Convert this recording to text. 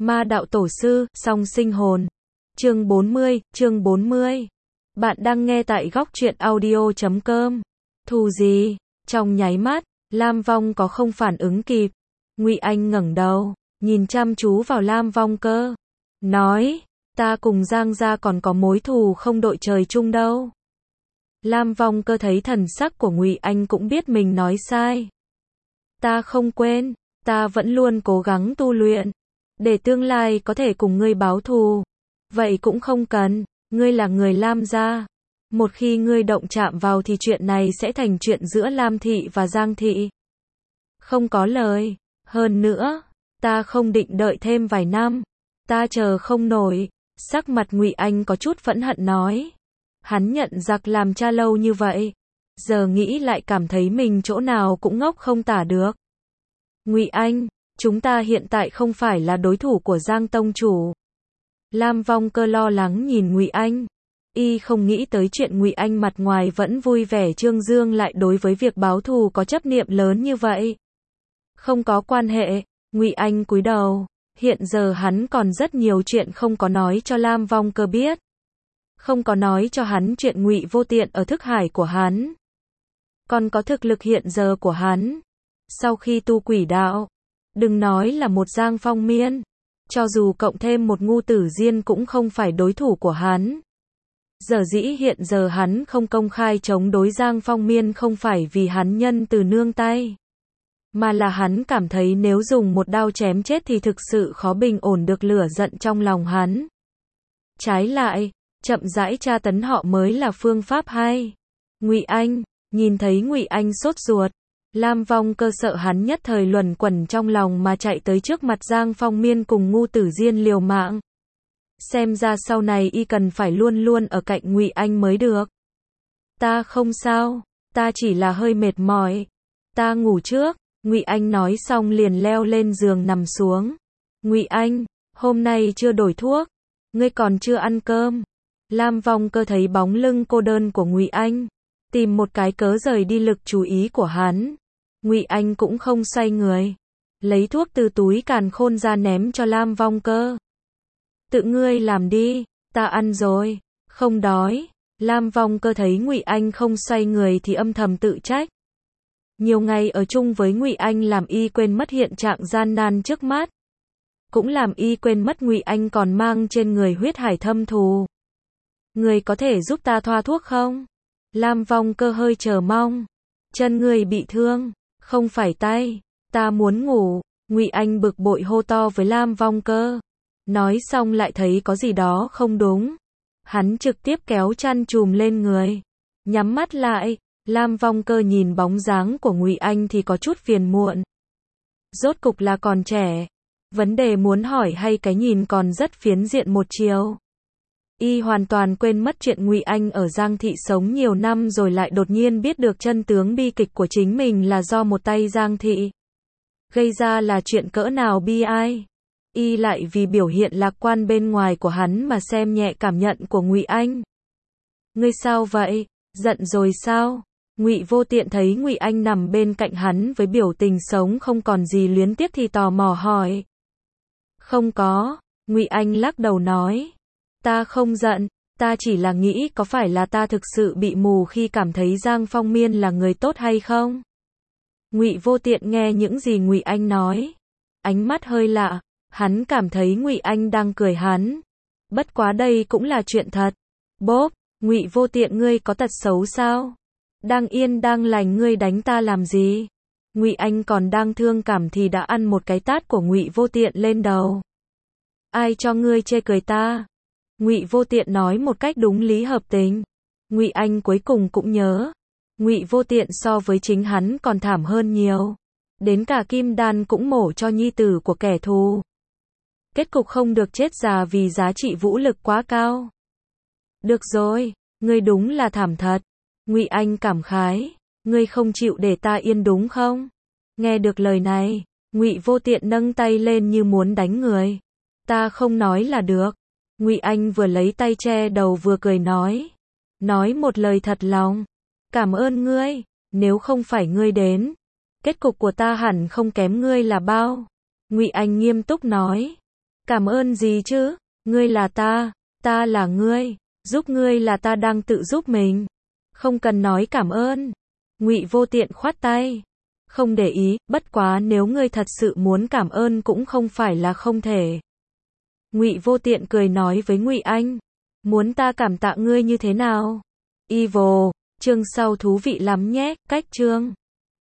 Ma đạo tổ sư, song sinh hồn. Chương 40. Bạn đang nghe tại góc truyện audio.com. Thù gì? Trong nháy mắt, Lam Vong có không phản ứng kịp. Ngụy Anh ngẩng đầu, nhìn chăm chú vào Lam Vong Cơ, nói, ta cùng Giang gia còn có mối thù không đội trời chung đâu. Lam Vong Cơ thấy thần sắc của Ngụy Anh cũng biết mình nói sai. Ta không quên, ta vẫn luôn cố gắng tu luyện, để tương lai có thể cùng ngươi báo thù. Vậy cũng không cần, ngươi là người Lam gia. Một khi ngươi động chạm vào thì chuyện này sẽ thành chuyện giữa Lam thị và Giang thị. Không có lời. Hơn nữa, ta không định đợi thêm vài năm. Ta chờ không nổi. Sắc mặt Ngụy Anh có chút phẫn hận nói. Hắn nhận giặc làm cha lâu như vậy, giờ nghĩ lại cảm thấy mình chỗ nào cũng ngốc không tả được. Ngụy Anh, chúng ta hiện tại không phải là đối thủ của Giang tông chủ. Lam Vong Cơ lo lắng nhìn Ngụy Anh. Y không nghĩ tới chuyện Ngụy Anh mặt ngoài vẫn vui vẻ trương dương lại đối với việc báo thù có chấp niệm lớn như vậy. Không có quan hệ, Ngụy Anh cúi đầu. Hiện giờ hắn còn rất nhiều chuyện không có nói cho Lam Vong Cơ biết. Không có nói cho hắn chuyện Ngụy Vô Tiện ở thức hải của hắn. Còn có thực lực hiện giờ của hắn. Sau khi tu quỷ đạo, đừng nói là một Giang Phong Miên, cho dù cộng thêm một Ngu Tử Diên cũng không phải đối thủ của hắn. Giờ dĩ hiện giờ hắn không công khai chống đối Giang Phong Miên không phải vì hắn nhân từ nương tay, mà là hắn cảm thấy nếu dùng một đao chém chết thì thực sự khó bình ổn được lửa giận trong lòng hắn. Trái lại, chậm rãi tra tấn họ mới là phương pháp hay. Ngụy Anh, nhìn thấy Ngụy Anh sốt ruột, Lam Vong Cơ sợ hắn nhất thời luẩn quẩn trong lòng mà chạy tới trước mặt Giang Phong Miên cùng Ngu Tử Diên liều mạng. Xem ra sau này y cần phải luôn luôn ở cạnh Ngụy Anh mới được. Ta không sao, ta chỉ là hơi mệt mỏi. Ta ngủ trước. Ngụy Anh nói xong liền leo lên giường nằm xuống. Ngụy Anh, hôm nay chưa đổi thuốc, ngươi còn chưa ăn cơm. Lam Vong Cơ thấy bóng lưng cô đơn của Ngụy Anh, tìm một cái cớ rời đi lực chú ý của hắn. Ngụy Anh cũng không xoay người, lấy thuốc từ túi càn khôn ra ném cho Lam Vong Cơ. Tự ngươi làm đi, ta ăn rồi, không đói. Lam Vong Cơ thấy Ngụy Anh không xoay người thì âm thầm tự trách. Nhiều ngày ở chung với Ngụy Anh làm y quên mất hiện trạng gian nan trước mắt, cũng làm y quên mất Ngụy Anh còn mang trên người huyết hải thâm thù. Người có thể giúp ta thoa thuốc không? Lam Vong Cơ hơi chờ mong. Chân người bị thương, không phải tay, ta muốn ngủ. Ngụy Anh bực bội hô to với Lam Vong Cơ. Nói xong lại thấy có gì đó không đúng. Hắn trực tiếp kéo chăn trùm lên người, nhắm mắt lại. Lam Vong Cơ nhìn bóng dáng của Ngụy Anh thì có chút phiền muộn. Rốt cục là còn trẻ. Vấn đề muốn hỏi hay cái nhìn còn rất phiến diện một chiều. Y hoàn toàn quên mất chuyện Ngụy Anh ở Giang thị sống nhiều năm rồi lại đột nhiên biết được chân tướng bi kịch của chính mình là do một tay Giang thị gây ra là chuyện cỡ nào bi ai. Y lại vì biểu hiện lạc quan bên ngoài của hắn mà xem nhẹ cảm nhận của Ngụy Anh. Ngươi sao vậy? Giận rồi sao? Ngụy Vô Tiện thấy Ngụy Anh nằm bên cạnh hắn với biểu tình sống không còn gì luyến tiếc thì tò mò hỏi. Không có, Ngụy Anh lắc đầu nói. Ta không giận, ta chỉ là nghĩ có phải là ta thực sự bị mù khi cảm thấy Giang Phong Miên là người tốt hay không? Ngụy Vô Tiện nghe những gì Ngụy Anh nói, ánh mắt hơi lạ, hắn cảm thấy Ngụy Anh đang cười hắn. Bất quá đây cũng là chuyện thật. Bốp, Ngụy Vô Tiện ngươi có tật xấu sao? Đang yên đang lành ngươi đánh ta làm gì? Ngụy Anh còn đang thương cảm thì đã ăn một cái tát của Ngụy Vô Tiện lên đầu. Ai cho ngươi chê cười ta? Ngụy Vô Tiện nói một cách đúng lý hợp tình. Ngụy Anh cuối cùng cũng nhớ, Ngụy Vô Tiện so với chính hắn còn thảm hơn nhiều. Đến cả kim đan cũng mổ cho nhi tử của kẻ thù. Kết cục không được chết già vì giá trị vũ lực quá cao. Được rồi, ngươi đúng là thảm thật. Ngụy Anh cảm khái, ngươi không chịu để ta yên đúng không? Nghe được lời này, Ngụy Vô Tiện nâng tay lên như muốn đánh người. Ta không nói là được. Ngụy Anh vừa lấy tay che đầu vừa cười nói một lời thật lòng. Cảm ơn ngươi, nếu không phải ngươi đến, kết cục của ta hẳn không kém ngươi là bao. Ngụy Anh nghiêm túc nói. Cảm ơn gì chứ? Ngươi là ta là ngươi, giúp ngươi là ta đang tự giúp mình. Không cần nói cảm ơn. Ngụy Vô Tiện khoát tay. Không để ý, bất quá nếu ngươi thật sự muốn cảm ơn cũng không phải là không thể. Ngụy Vô Tiện cười nói với Ngụy Anh. Muốn ta cảm tạ ngươi như thế nào? Evil, chương sau thú vị lắm nhé, cách chương.